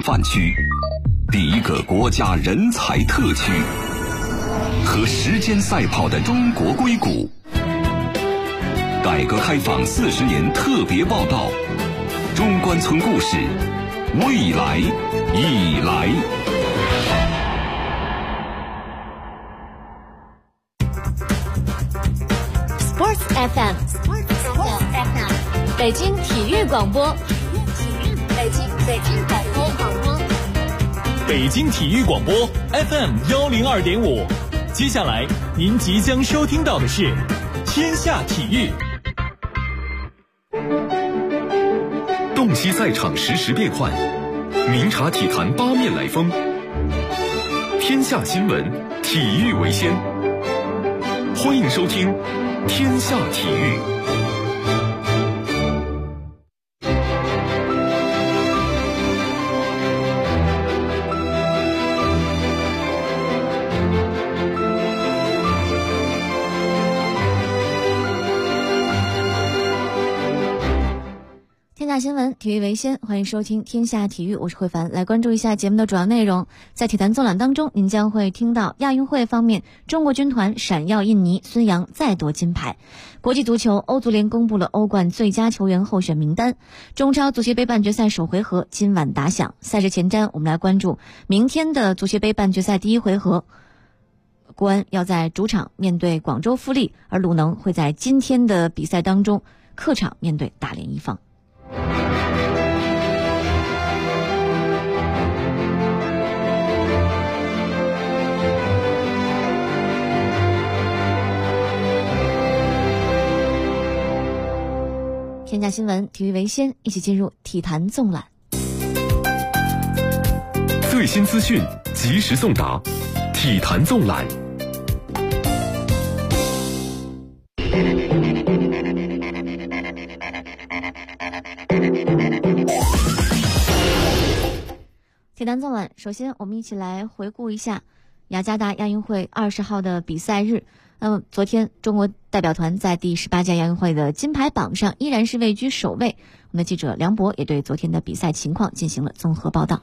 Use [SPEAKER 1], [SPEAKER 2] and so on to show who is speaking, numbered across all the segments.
[SPEAKER 1] 范区，第一个国家人才特区，和时间赛跑的中国硅谷。改革开放40年特别报道，中关村故事，未来已来。
[SPEAKER 2] Sports FM， 北京体育广播，北京广播，
[SPEAKER 3] 北京体育广播 FM102.5。接下来您即将收听到的是天下体育。
[SPEAKER 4] 洞悉赛场实时变幻，明察体坛八面来风。天下新闻，体育为先。欢迎收听天下体育。
[SPEAKER 5] 天下新闻，体育为先，欢迎收听天下体育，我是慧凡。来关注一下节目的主要内容。在体坛纵览当中，您将会听到亚运会方面，中国军团闪耀印尼，孙杨再夺金牌。国际足球，欧足联公布了欧冠最佳球员候选名单。中超足协杯半决赛首回合今晚打响。赛事前瞻，我们来关注明天的足协杯半决赛第一回合。国安要在主场面对广州富力，而鲁能会在今天的比赛当中客场面对大连一方。天下新闻，体育为先，一起进入体坛纵览。
[SPEAKER 4] 最新资讯，及时送达，体坛纵览。体坛纵览，首先我们一起来回顾一下雅加达亚运会20号的比赛日。那么昨天中国代表团在第18届亚运会的金牌榜上依然是位居首位。我们的记者梁博也对昨天的比赛情况进行了综合报道。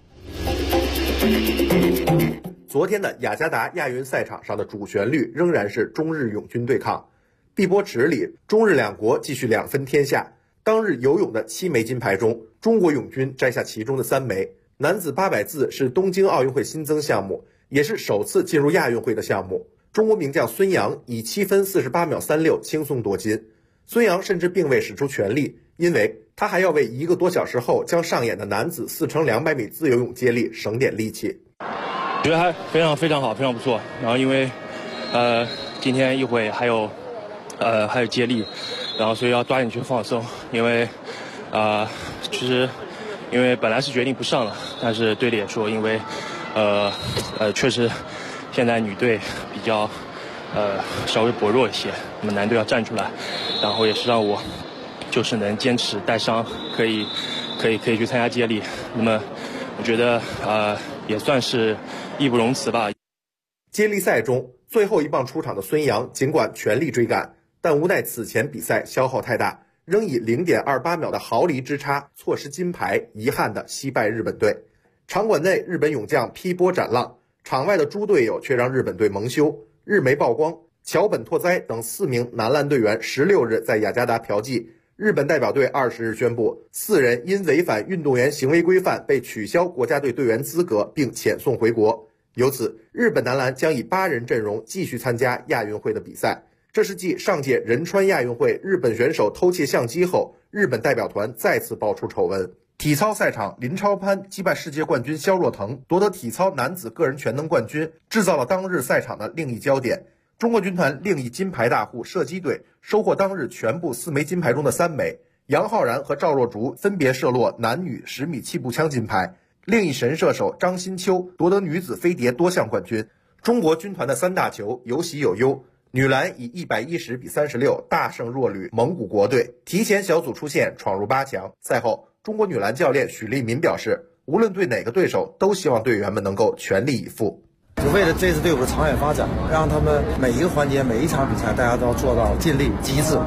[SPEAKER 6] 昨天的雅加达亚运赛场上的主旋律仍然是中日泳军对抗。碧波池里，中日两国继续2分天下。当日游泳的7枚金牌中，中国泳军摘下其中的3枚。男子800自是东京奥运会新增项目，也是首次进入亚运会的项目。中国名将孙杨以7分48秒36轻松夺金。孙杨甚至并未使出全力，因为他还要为1个多小时后将上演的男子4×200米自由泳接力省点力气。
[SPEAKER 7] 觉得还非常好，非常不错。然后因为今天一会还有接力，然后所以要抓紧去放松，因为其实因为本来是决定不上了，但是队里也说，因为确实现在女队比较稍微薄弱一些，那么男队要站出来，然后也是让我就是能坚持带伤可以去参加接力。那么我觉得也算是义不容辞吧。
[SPEAKER 6] 接力赛中最后一棒出场的孙杨尽管全力追赶，但无奈此前比赛消耗太大，仍以0.28秒的毫厘之差错失金牌，遗憾地惜败日本队。场馆内日本泳将劈波斩浪，场外的猪队友却让日本队蒙羞。日媒曝光，桥本拓哉等4名男篮队员16日在雅加达嫖妓。日本代表队20日宣布，4人因违反运动员行为规范被取消国家队队员资格，并遣送回国。由此，日本男篮将以8人阵容继续参加亚运会的比赛。这是继上届仁川亚运会日本选手偷窃相机后，日本代表团再次爆出丑闻。体操赛场，林超攀击败世界冠军肖若腾，夺得体操男子个人全能冠军，制造了当日赛场的另一焦点。中国军团另一金牌大户射击队收获当日全部4枚金牌中的3枚，杨浩然和赵若竹分别射落男女10米气步枪金牌。另一神射手张新秋夺得女子飞碟多项冠军。中国军团的3大球有喜有忧，女篮以110比36大胜弱旅蒙古国队，提前小组出线，闯入8强。赛后，中国女篮教练许利民表示，无论对哪个对手，都希望队员们能够全力以赴。
[SPEAKER 8] 就为了这支队伍的长远发展，让他们每一个环节、每一场比赛，大家都要做到尽力、机智，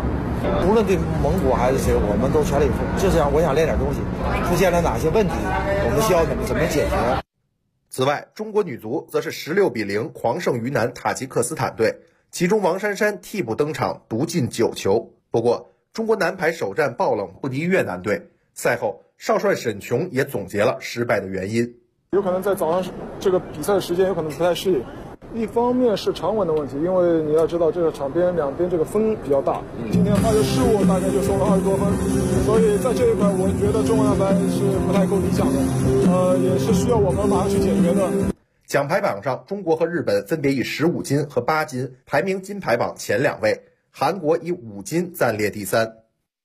[SPEAKER 8] 无论对蒙古还是谁，我们都全力以赴。就是我想练点东西，出现了哪些问题，我们需要怎么解决。
[SPEAKER 6] 此外，中国女足则是16-0狂胜于南塔吉克斯坦队，其中王珊珊替补登场，独进9球。不过，中国男排首战爆冷不敌越南队。赛后，少帅沈琼也总结了失败的原因。
[SPEAKER 9] 有可能在早上这个比赛的时间有可能不太适应，一方面是场稳的问题，因为你要知道这个场边两边这个风比较大，今天发生失误大概就送了20多分，所以在这一块我觉得中国男排是不太够理想的，也是需要我们马上去解决的。
[SPEAKER 6] 奖牌榜上，中国和日本分别以15金和8金排名金牌榜前2位，韩国以5金暂列第3。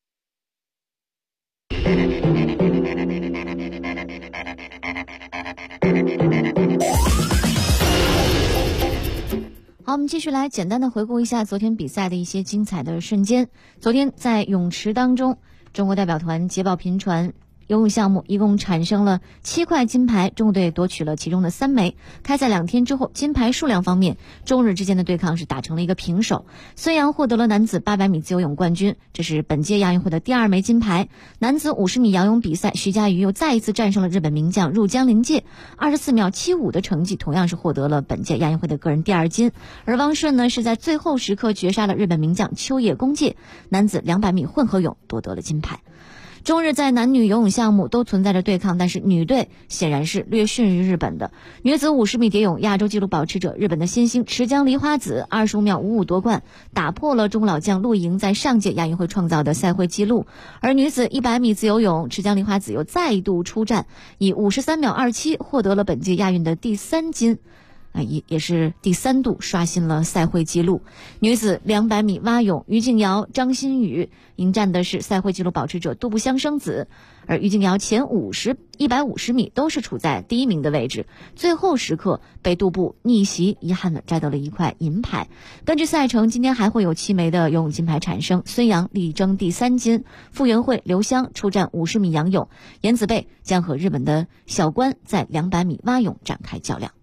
[SPEAKER 4] 好，我们继续来简单的回顾一下昨天比赛的一些精彩的瞬间。昨天在泳池当中，中国代表团捷报频传，游泳项目一共产生了7块金牌，中国队夺取了其中的3枚。开赛2天之后，金牌数量方面，中日之间的对抗是打成了一个平手。孙杨获得了男子800米自由泳冠军，这是本届亚运会的第2枚金牌。男子50米仰泳比赛，徐嘉余又再一次战胜了日本名将入江陵介，24秒75的成绩，同样是获得了本届亚运会的个人第2金。而汪顺呢，是在最后时刻绝杀了日本名将秋叶公介，男子200米混合泳夺得了金牌。中日在男女游泳项目都存在着对抗，但是女队显然是略逊于日本的。女子50米蝶泳亚洲纪录保持者日本的新星池江梨花子25秒55夺冠，打破了中老将陆莹在上届亚运会创造的赛会纪录。而女子100米自由泳，池江梨花子又再度出战，以53秒27获得了本届亚运的第3金。也是第3度刷新了赛会纪录。女子200米蛙泳，于静瑶、张馨予迎战的是赛会纪录保持者杜步香生子，而于静瑶前150米都是处在第1名的位置，最后时刻被杜步逆袭，遗憾的摘得了1块银牌。根据赛程，今天还会有7枚的游泳金牌产生，孙杨力争第3金，傅园慧、刘湘出战50米仰泳，颜子贝将和日本的小关在200米蛙泳展开较量。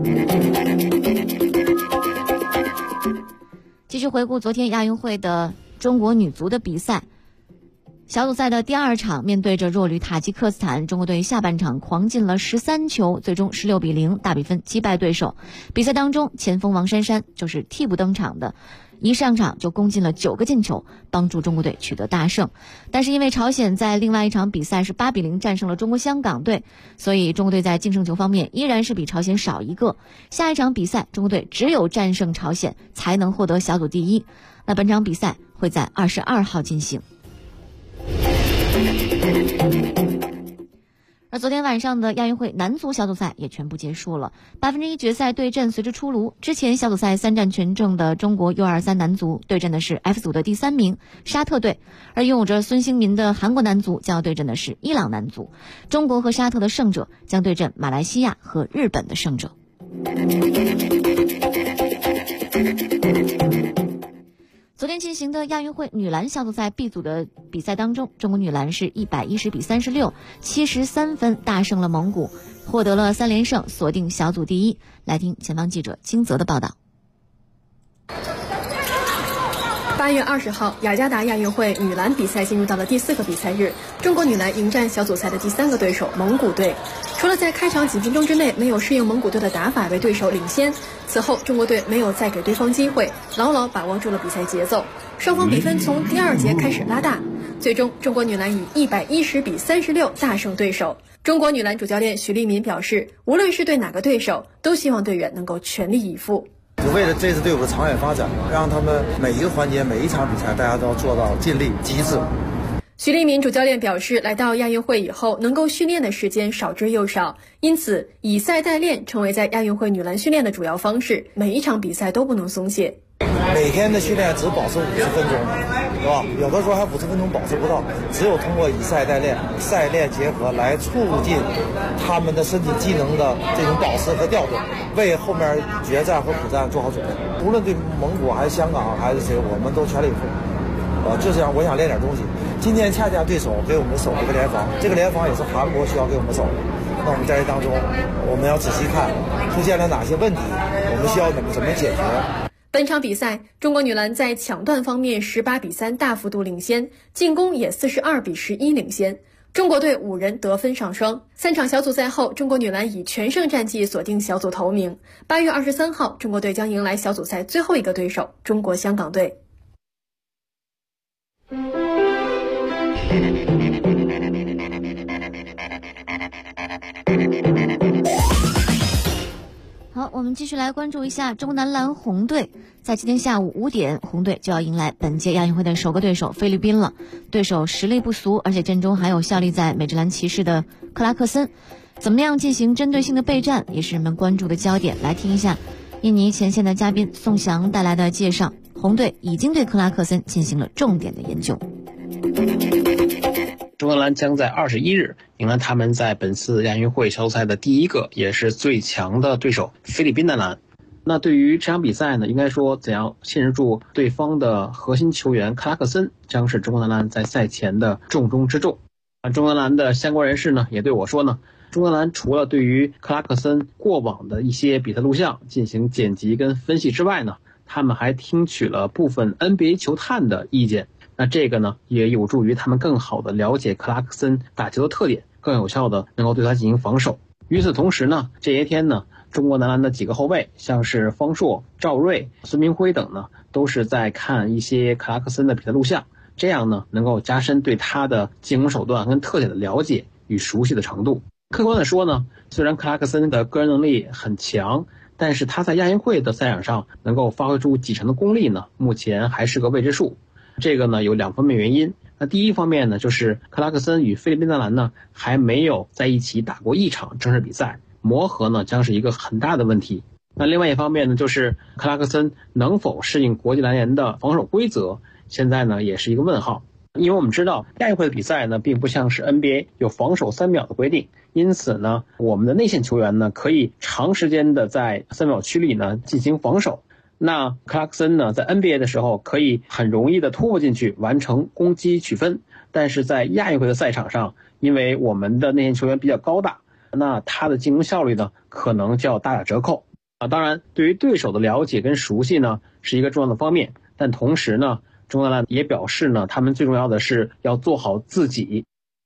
[SPEAKER 4] 继续回顾昨天亚运会的中国女足的比赛，小组赛的第2场，面对着弱旅塔吉克斯坦，中国队下半场狂进了13球，最终16-0大比分击败对手。比赛当中，前锋王珊珊就是替补登场的，一上场就攻进了9个进球，帮助中国队取得大胜。但是因为朝鲜在另外一场比赛是8-0战胜了中国香港队，所以中国队在净胜球方面依然是比朝鲜少1个。下一场比赛，中国队只有战胜朝鲜才能获得小组第1。那本场比赛会在22号进行。而昨天晚上的亚运会男足小组赛也全部结束了，1/8决赛对阵随之出炉。之前小组赛3战全胜的中国 U23 男足对阵的是 F 组的第3名沙特队，而拥有着孙兴民的韩国男足将要对阵的是伊朗男足。中国和沙特的胜者将对阵马来西亚和日本的胜者。昨天进行的亚运会女篮小组赛 B 组的比赛当中，中国女篮是110-36 73分大胜了蒙古，获得了3连胜，锁定小组第1。来听前方记者金泽的报道。
[SPEAKER 10] 8月20号，雅加达亚运会女篮比赛进入到了第4个比赛日，中国女篮迎战小组赛的第3个对手蒙古队。除了在开场几分钟之内没有适应蒙古队的打法为对手领先，此后中国队没有再给对方机会，牢牢把握住了比赛节奏。双方比分从第2节开始拉大，最终中国女篮以110-36大胜对手。中国女篮主教练许利民表示，无论是对哪个对手，都希望队员能够全力以赴。
[SPEAKER 8] 就为了这支队伍的长远发展，让他们每一个环节、每一场比赛，大家都要做到尽力、极致。
[SPEAKER 10] 许利民主教练表示，来到亚运会以后，能够训练的时间少之又少，因此以赛代练成为在亚运会女篮训练的主要方式，每一场比赛都不能松懈。
[SPEAKER 8] 每天的训练只保持50分钟，对吧？有的时候还50分钟保持不到，只有通过以赛代练、赛练结合来促进他们的身体机能的这种保持和调动，为后面决战和苦战做好准备。无论对蒙古还是香港还是谁，我们都全力以赴。就是我想练点东西。今天恰恰对手给我们守了一个联防，这个联防也是韩国需要给我们守的。那我们在这当中，我们要仔细看出现了哪些问题，我们需要怎么解决。
[SPEAKER 10] 本场比赛，中国女篮在抢断方面18-3大幅度领先，进攻也42-11领先。中国队5人得分上双。3场小组赛后，中国女篮以全胜战绩锁定小组头名。8月23号，中国队将迎来小组赛最后一个对手——中国香港队。
[SPEAKER 4] 好，我们继续来关注一下中国男篮红队。在今天下午5点，红队就要迎来本届亚运会的首个对手菲律宾了。对手实力不俗，而且阵中还有效力在美职篮骑士的克拉克森。怎么样进行针对性的备战，也是人们关注的焦点。来听一下印尼前线的嘉宾宋翔带来的介绍。红队已经对克拉克森进行了重点的研究。
[SPEAKER 11] 中国男篮将在21日迎来他们在本次亚运会小组赛的第一个也是最强的对手菲律宾男篮。那对于这场比赛呢，应该说怎样限制住对方的核心球员克拉克森，将是中国男篮在赛前的重中之重。中国男篮的相关人士呢也对我说呢，中国男篮除了对于克拉克森过往的一些比赛录像进行剪辑跟分析之外呢，他们还听取了部分 NBA 球探的意见。那这个呢，也有助于他们更好的了解克拉克森打球的特点，更有效的能够对他进行防守。与此同时呢，这些天呢，中国男篮的几个后卫，像是方硕、赵睿、孙铭徽等呢，都是在看一些克拉克森的比赛录像，这样呢，能够加深对他的进攻手段跟特点的了解与熟悉的程度。客观的说呢，虽然克拉克森的个人能力很强，但是他在亚运会的赛场上能够发挥出几成的功力呢，目前还是个未知数。这个呢有2方面原因。那第一方面呢，就是克拉克森与菲律宾男篮呢还没有在一起打过一场正式比赛，磨合呢将是一个很大的问题。那另外一方面呢，就是克拉克森能否适应国际篮联的防守规则，现在呢也是一个问号。因为我们知道亚运会的比赛呢并不像是 NBA 有防守3秒的规定，因此呢我们的内线球员呢可以长时间的在3秒区里呢进行防守。那克拉克森呢在 NBA 的时候可以很容易的突破进去完成攻击取分，但是在亚运会的赛场上，因为我们的内线球员比较高大，那他的进攻效率呢可能就要大打折扣。当然对于对手的了解跟熟悉呢是一个重要的方面，但同时呢中国男篮也表示呢，他们最重要的是要做好自己。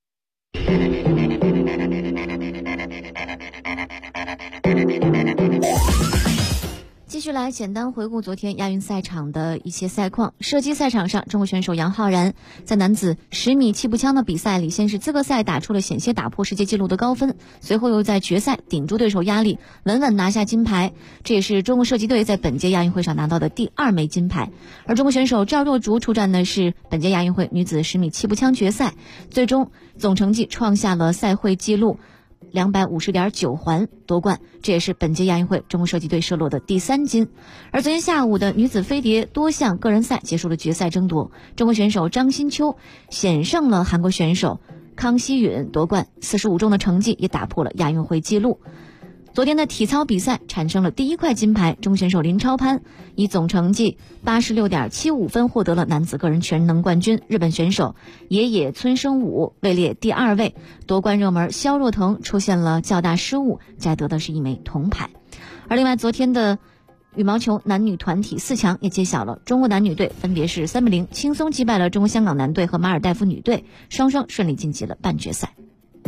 [SPEAKER 4] 继续来简单回顾昨天亚运赛场的一些赛况。射击赛场上，中国选手杨浩然在男子10米气步枪的比赛里，先是资格赛打出了险些打破世界纪录的高分，随后又在决赛顶住对手压力，稳稳拿下金牌。这也是中国射击队在本届亚运会上拿到的第2枚金牌。而中国选手赵若竹出战的是本届亚运会女子10米气步枪决赛，最终总成绩创下了赛会纪录250.9环夺冠，这也是本届亚运会中国射击队射落的第3金。而昨天下午的女子飞碟多项个人赛结束了决赛争夺，中国选手张新秋险胜了韩国选手康熙允夺冠，45中的成绩也打破了亚运会纪录。昨天的体操比赛产生了第1块金牌，中国选手林超攀以总成绩86.75分获得了男子个人全能冠军。日本选手野野村生武位列第2位，夺冠热门肖若腾出现了较大失误，摘得的是1枚铜牌。而另外昨天的羽毛球男女团体4强也揭晓了，中国男女队分别是3-0轻松击败了中国香港男队和马尔代夫女队，双双顺利晋级了半决赛。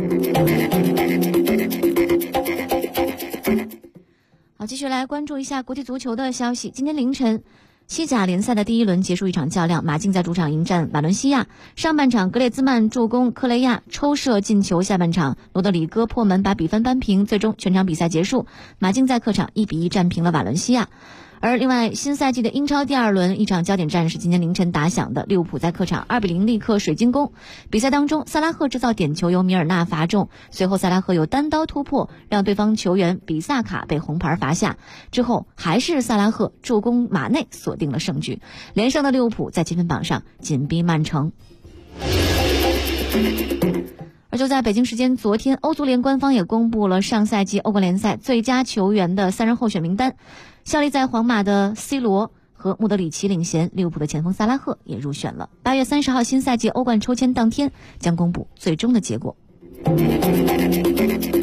[SPEAKER 4] 好，继续来关注一下国际足球的消息。今天凌晨，西甲联赛的第1轮结束一场较量，马竞在主场迎战瓦伦西亚。上半场格列兹曼助攻克雷亚抽射进球，下半场罗德里戈破门把比分扳平，最终全场比赛结束，马竞在客场1-1战平了瓦伦西亚。而另外新赛季的英超第2轮一场焦点战是今天凌晨打响的，利物浦在客场2-0力克水晶宫。比赛当中萨拉赫制造点球由米尔纳罚中，随后萨拉赫有单刀突破让对方球员比萨卡被红牌罚下，之后还是萨拉赫助攻马内锁定了胜局，连胜的利物浦在积分榜上紧逼曼城。而就在北京时间昨天，欧足联官方也公布了上赛季欧冠联赛最佳球员的3人候选名单，效力在皇马的 C 罗和穆德里奇领衔，利物浦的前锋萨拉赫也入选了。8月30号新赛季欧冠抽签当天将公布最终的结果。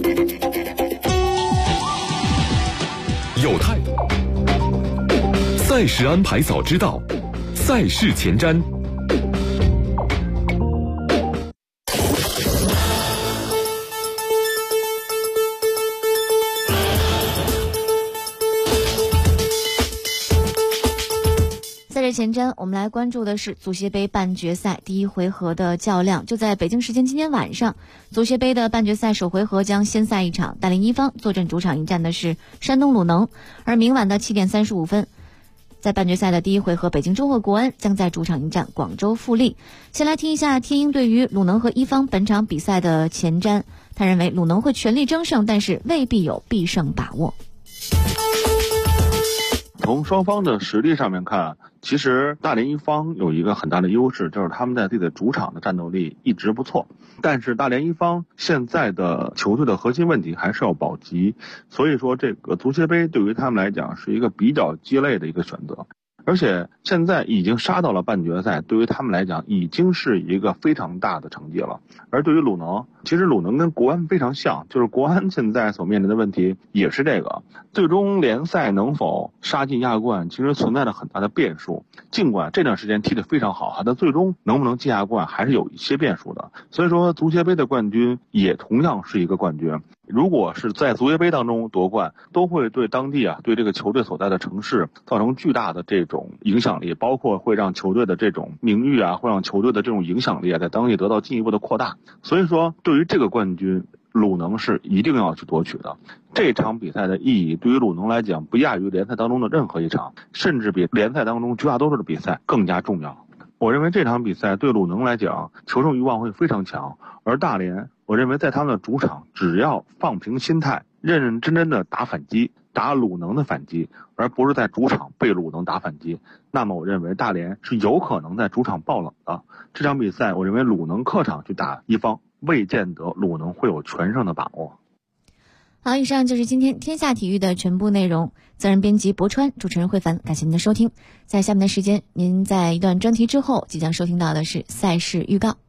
[SPEAKER 1] 有态度赛事安排早知道，赛事前瞻。
[SPEAKER 4] 赛事前瞻，我们来关注的是足协杯半决赛第一回合的较量。就在北京时间今天晚上，足协杯的半决赛首回合将先赛一场，大连一方坐镇主场迎战的是山东鲁能。而明晚的7点35分，在半决赛的第一回合，北京中赫国安将在主场迎战广州富力。先来听一下天鹰对于鲁能和一方本场比赛的前瞻。他认为鲁能会全力争胜，但是未必有必胜把握。
[SPEAKER 12] 从双方的实力上面看，其实大连一方有一个很大的优势，就是他们在自己的主场的战斗力一直不错。但是大连一方现在的球队的核心问题还是要保级，所以说这个足协杯对于他们来讲是一个比较鸡肋的一个选择。而且现在已经杀到了半决赛，对于他们来讲已经是一个非常大的成绩了。而对于鲁能，其实鲁能跟国安非常像，就是国安现在所面临的问题也是这个，最终联赛能否杀进亚冠其实存在着很大的变数。尽管这段时间踢得非常好，但最终能不能进亚冠还是有一些变数的。所以说足协杯的冠军也同样是一个冠军，如果是在足协杯当中夺冠，都会对当地对这个球队所在的城市造成巨大的这种影响力，包括会让球队的这种名誉会让球队的这种影响力在当地得到进一步的扩大。所以说对于这个冠军，鲁能是一定要去夺取的。这场比赛的意义对于鲁能来讲不亚于联赛当中的任何一场，甚至比联赛当中绝大多数的比赛更加重要。我认为这场比赛对鲁能来讲求胜欲望会非常强，而大连我认为在他们的主场只要放平心态，认认真真的打反击，打鲁能的反击，而不是在主场被鲁能打反击，那么我认为大连是有可能在主场爆冷的。这场比赛我认为鲁能客场去打一方，未见得鲁能会有全胜的把握。
[SPEAKER 4] 好，以上就是今天天下体育的全部内容。责任编辑博川，主持人慧凡，感谢您的收听。在下面的时间，您在一段专题之后即将收听到的是赛事预告。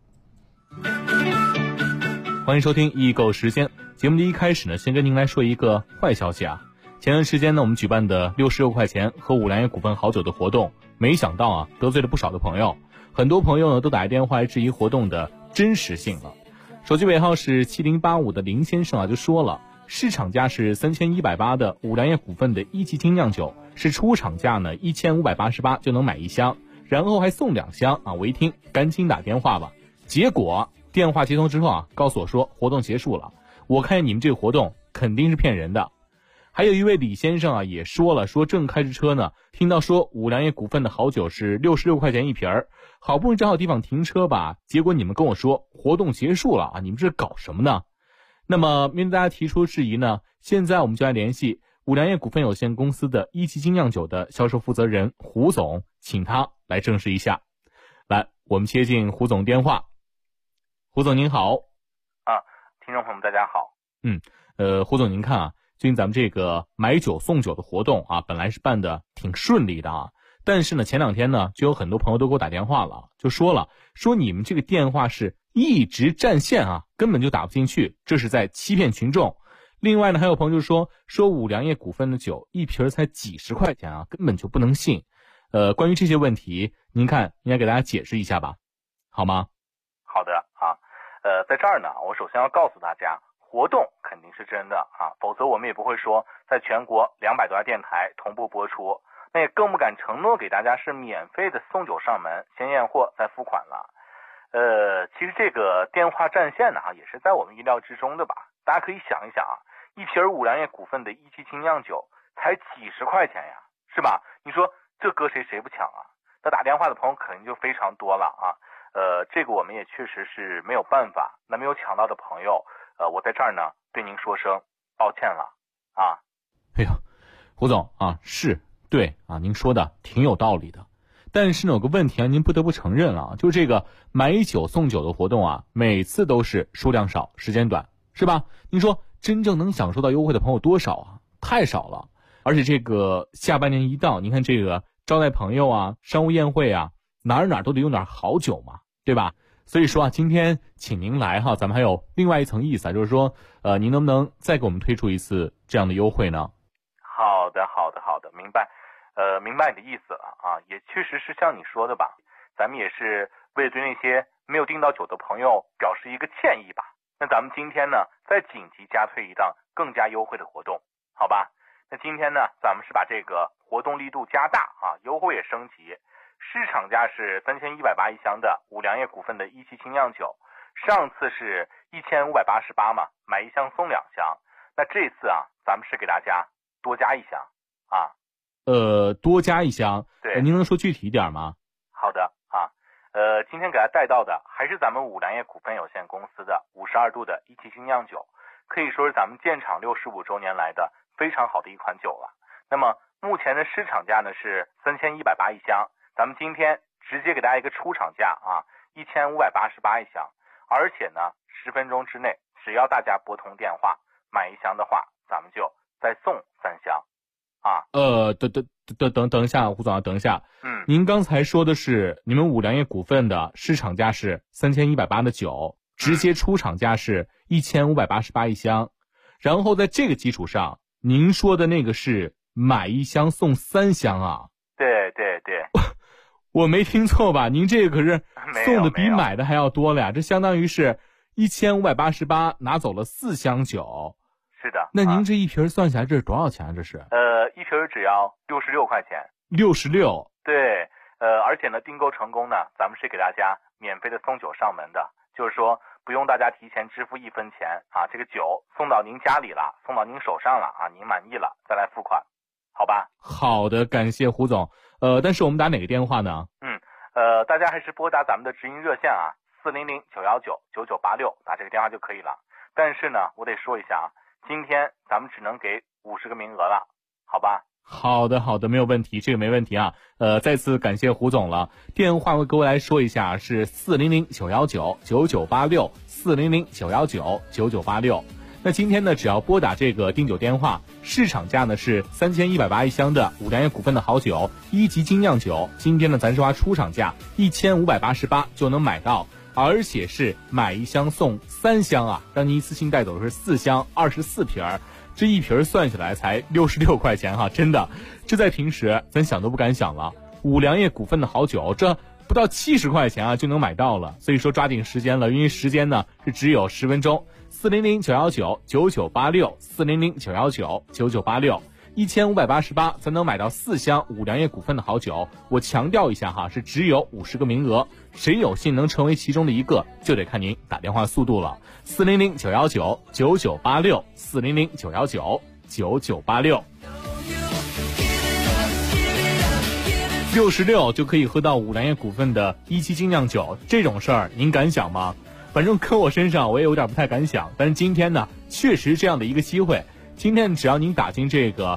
[SPEAKER 3] 欢迎收听易购时间。节目的一开始呢，先跟您来说一个坏消息。前段时间呢，我们举办的66块钱喝五粮液股份好酒的活动，没想到得罪了不少的朋友。很多朋友呢都打电话来质疑活动的真实性了。手机尾号是7085的林先生就说了，市场价是3180的五粮液股份的一级精酿酒，是出厂价呢1588就能买一箱，然后还送2箱我一听赶紧打电话吧。结果电话接通之后告诉我说活动结束了，我看见你们这个活动肯定是骗人的。还有一位李先生也说了，说正开着车呢，听到说五粮液股份的好酒是66块钱一瓶儿，好不容易找好地方停车吧，结果你们跟我说活动结束了你们这搞什么呢？那么面对大家提出质疑呢，现在我们就来联系五粮液股份有限公司的一级精酿酒的销售负责人胡总，请他来证实一下。来，我们接进胡总电话。胡总您好。
[SPEAKER 13] 听众朋友们大家好。
[SPEAKER 3] 胡总您看最近咱们这个买酒送酒的活动本来是办的挺顺利的但是呢前2天呢就有很多朋友都给我打电话了，就说你们这个电话是一直占线根本就打不进去，这是在欺骗群众。另外呢还有朋友就说五粮液股份的酒一瓶才几十块钱根本就不能信。关于这些问题您看应该给大家解释一下吧，好吗？
[SPEAKER 13] 好的在这儿呢我首先要告诉大家，活动肯定是真的否则我们也不会说在全国200多家电台同步播出，那也更不敢承诺给大家是免费的送酒上门，先验货再付款了。其实这个电话占线呢也是在我们意料之中的吧。大家可以想一想一瓶五粮液股份的一级精酿酒才几十块钱呀，是吧？你说这搁谁不抢那打电话的朋友肯定就非常多了这个我们也确实是没有办法。那没有抢到的朋友我在这儿呢对您说声抱歉了
[SPEAKER 3] 哎呦，胡总是对您说的挺有道理的。但是呢有个问题您不得不承认就是这个买酒送酒的活动每次都是数量少时间短，是吧？您说真正能享受到优惠的朋友多少太少了。而且这个下半年一到，您看这个招待朋友商务宴会哪都得用点好酒嘛，对吧？所以说今天请您来咱们还有另外一层意思就是说您能不能再给我们推出一次这样的优惠呢？
[SPEAKER 13] 好的，明白。 明白你的意思了啊，也确实是像你说的吧，咱们也是为了对那些没有订到酒的朋友表示一个歉意吧。那咱们今天呢，再紧急加推一档更加优惠的活动，好吧？那今天呢，咱们是把这个活动力度加大啊，优惠也升级。市场价是3180一箱的五粮液股份的17精酿酒，上次是1588嘛，买一箱送2箱。那这次啊，咱们是给大家多加一箱啊。
[SPEAKER 3] 多加一箱。
[SPEAKER 13] 对，
[SPEAKER 3] 您能说具体一点吗？
[SPEAKER 13] 好的啊，今天给大家带到的还是咱们五粮液股份有限公司的52度的17精酿酒，可以说是咱们建厂65周年来的非常好的一款酒了。那么目前的市场价呢是3180一箱，咱们今天直接给大家一个出厂价啊，1588一箱，而且呢10分钟之内，只要大家拨通电话买一箱的话，咱们就再送3箱啊。
[SPEAKER 3] 等一下，胡总，等一下。您刚才说的是你们五粮液股份的市场价是3180的酒，直接出厂价是1588一箱，然后在这个基础上，您说的那个是买一箱送3箱啊？
[SPEAKER 13] 对对对，
[SPEAKER 3] 我没听错吧？您这个可是送的比买的还要多了呀，这相当于是1588拿走了4箱酒。
[SPEAKER 13] 是的。
[SPEAKER 3] 那您这一瓶算下来这是多少钱啊？这是
[SPEAKER 13] 一瓶只要66块钱。
[SPEAKER 3] 66。
[SPEAKER 13] 对，而且呢，订购成功呢，咱们是给大家免费的送酒上门的，就是说不用大家提前支付1分钱啊，这个酒送到您家里了，送到您手上了啊，您满意了再来付款，好吧？
[SPEAKER 3] 好的，感谢胡总。但是我们打哪个电话呢？
[SPEAKER 13] 大家还是拨打咱们的直营热线啊，400-919-9986，打这个电话就可以了。但是呢，我得说一下啊，今天咱们只能给50个名额了，好吧？
[SPEAKER 3] 好的，没有问题，这个没问题啊。再次感谢胡总了。电话我各位来说一下，是400-919-9986 400-919-9986。那今天呢，只要拨打这个订酒电话，市场价呢是3180一箱的五粮液股份的好酒1级精酿酒，今天呢咱是花出厂价1588就能买到，而且是买一箱送3箱啊，让您一次性带走的是4箱24瓶儿。这一瓶算下来才66块钱哈，真的，这在平时咱想都不敢想了。五粮液股份的好酒，这不到70块钱啊就能买到了，所以说抓紧时间了，因为时间呢是只有10分钟。400-919-9986 400-919-9986 1588才能买到4箱五粮液股份的好酒。我强调一下哈，是只有50个名额，谁有幸能成为其中的一个，就得看您打电话速度了。400-919-9986 400-919-9986 66就可以喝到五粮液股份的17精酿酒，这种事儿您敢想吗？反正搁我身上我也有点不太敢想，但是今天呢确实这样的一个机会。今天只要您打进这个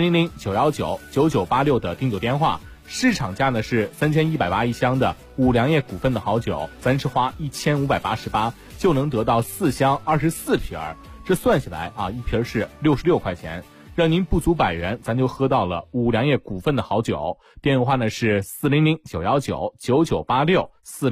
[SPEAKER 3] 400-919-9986的订酒电话，市场价呢是3180一箱的五粮液股份的好酒，咱是花1588就能得到4箱24瓶儿，这算下来啊，一瓶是66块钱，让您不足100元，咱就喝到了五粮液股份的好酒。电话呢是400-919-9986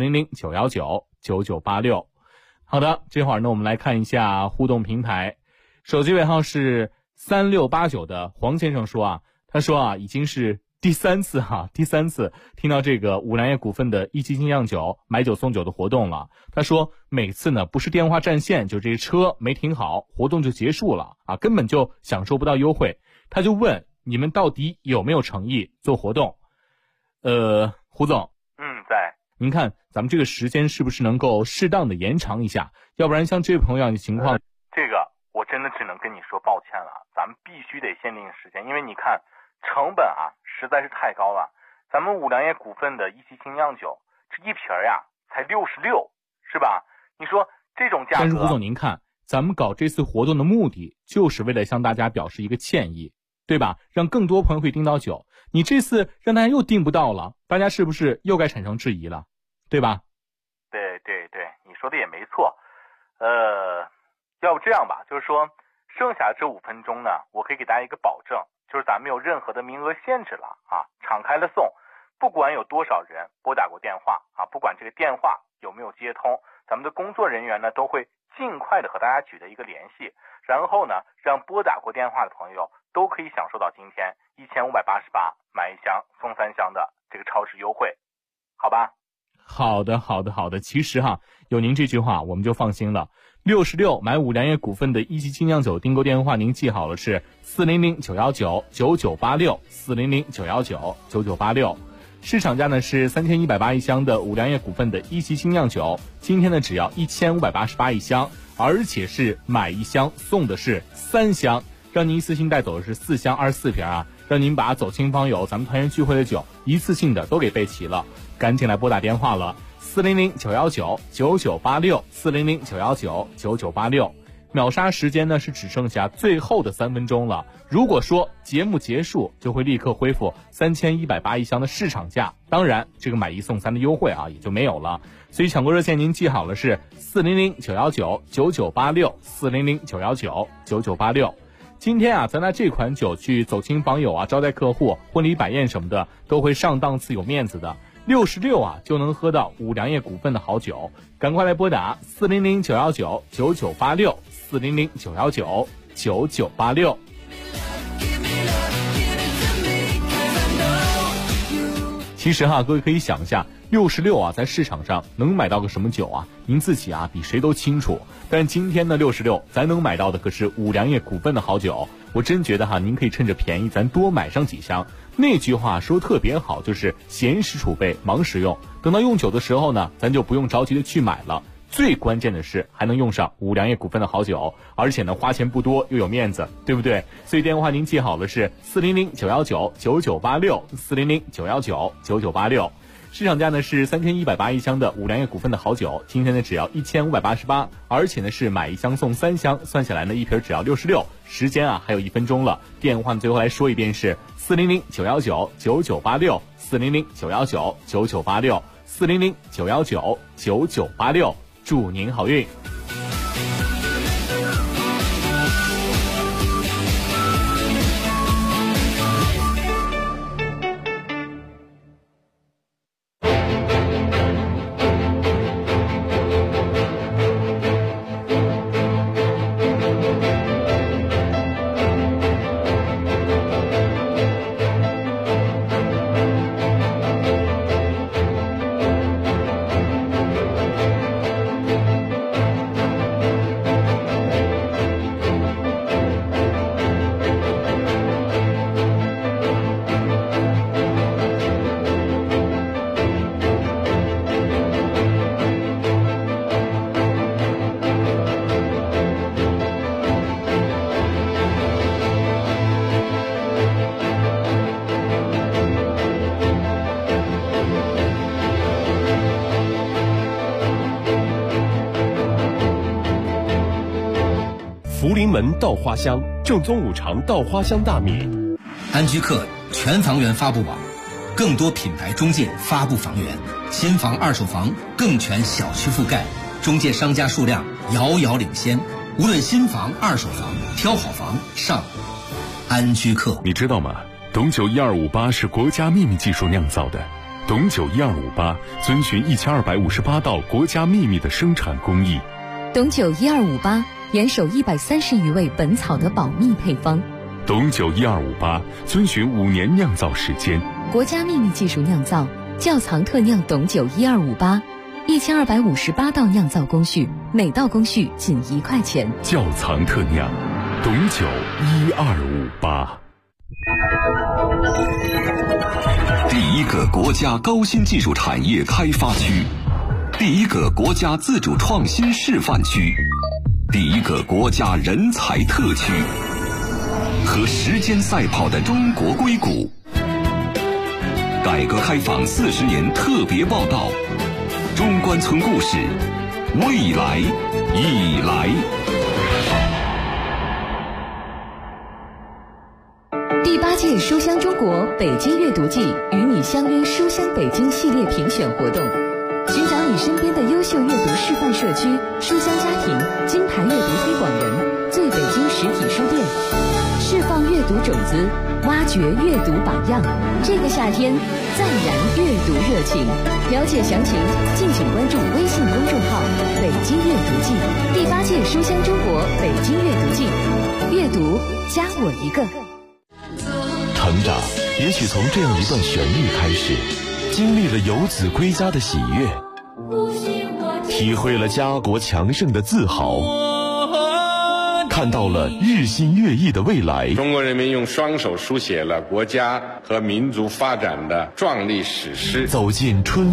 [SPEAKER 3] 400-919-9986。好的，这会儿呢我们来看一下互动平台，手机尾号是3689的黄先生说啊，他说啊已经是第三次听到这个五粮液股份的17精酿酒买酒送酒的活动了。他说每次呢不是电话占线，就这车没停好，活动就结束了啊，根本就享受不到优惠。他就问你们到底有没有诚意做活动？胡总，
[SPEAKER 13] 在。
[SPEAKER 3] 您看咱们这个时间是不是能够适当的延长一下？要不然像这位朋友的情况，
[SPEAKER 13] 这个我真的只能跟你说抱歉了，咱们必须得限定时间，因为你看成本啊实在是太高了。咱们五粮液股份的17精酿酒这一瓶呀才66，是吧？你说这种价格。
[SPEAKER 3] 但是胡总您看，咱们搞这次活动的目的就是为了向大家表示一个歉意，对吧？让更多朋友可以订到酒。你这次让大家又订不到了，大家是不是又该产生质疑了，对吧？
[SPEAKER 13] 对，你说的也没错。要不这样吧，就是说剩下这5分钟呢，我可以给大家一个保证，就是咱没有任何的名额限制了啊，敞开了送，不管有多少人拨打过电话啊，不管这个电话有没有接通，咱们的工作人员呢都会尽快的和大家取得一个联系，然后呢让拨打过电话的朋友都可以享受到今天 1588买1箱送3箱的这个超值优惠，好吧？
[SPEAKER 3] 好的。其实有您这句话我们就放心了。66买5粮液股份的一级精酿酒订购电话您记好了，是400-919-9986，400-919-9986。市场价呢是3180一箱的5粮液股份的一级精酿酒，今天呢只要1588一箱，而且是买1箱送的是3箱，让您一次性带走的是4箱24瓶让您把走亲访友咱们团圆聚会的酒一次性的都给备齐了。赶紧来拨打电话了，400-919-9986，400-919-9986。秒杀时间呢是只剩下最后的3分钟了，如果说节目结束就会立刻恢复3180一箱的市场价，当然这个买1送3的优惠也就没有了。所以抢购热线您记好了，是400-919-9986，400-919-9986。今天咱拿这款酒去走亲访友招待客户、婚礼摆宴什么的都会上档次有面子的。66就能喝到5粮液股份的好酒，赶快来拨打400-919-9986，400-919-9986。其实各位可以想一下，66在市场上能买到个什么酒您自己比谁都清楚。但今天的66咱能买到的可是5粮液股份的好酒，我真觉得您可以趁着便宜咱多买上几箱。那句话说特别好，就是闲时储备忙时用，等到用酒的时候呢，咱就不用着急的去买了。最关键的是还能用上5粮液股份的好酒，而且呢花钱不多又有面子，对不对？所以电话您记好了，是400-919-9986，400-919-9986。市场价呢是3180一箱的5粮液股份的好酒，今天呢只要1588，而且呢是买1箱送3箱，算下来呢一瓶只要66。时间还有1分钟了，电话最后来说一遍是400-919-9986，400-919-9986，400-919-9986。祝您好运。
[SPEAKER 14] 福临门稻花香，正宗五常稻花香大米。
[SPEAKER 15] 安居客全房源发布网，更多品牌中介发布房源，新房二手房更全小区覆盖，中介商家数量遥遥领先。无论新房二手房，挑好房上安居客。
[SPEAKER 16] 你知道吗？董酒1258是国家秘密技术酿造的。董酒1258遵循1258道国家秘密的生产工艺。
[SPEAKER 17] 董酒1258严守130余味本草的保密配方。
[SPEAKER 16] 董酒1258遵循5年酿造时间，
[SPEAKER 17] 国家秘密技术酿造，窖藏特酿董酒1258，1258道酿造工序，每道工序仅1块钱。
[SPEAKER 16] 窖藏特酿，董酒1258。
[SPEAKER 1] 第一个国家高新技术产业开发区，第一个国家自主创新示范区，第一个国家人才特区，和时间赛跑的中国硅谷。改革开放40年特别报道，中关村故事，未来已来。
[SPEAKER 17] 第8届书香中国北京阅读季与你相约书香北京系列评选活动，寻找你身边的优秀阅读示范社区、书香家庭、金牌阅读推广人、最北京实体书店，释放阅读种子，挖掘阅读榜样。这个夏天再燃阅读热情。了解详情，敬请关注微信公众号“北京阅读季”。第8届书香中国北京阅读季，阅读加我一个。
[SPEAKER 18] 成长也许从这样一段旋律开始，经历了游子归家的喜悦，体会了家国强盛的自豪，看到了日新月异的未来。
[SPEAKER 19] 中国人民用双手书写了国家和民族发展的壮丽史诗。
[SPEAKER 18] 走进春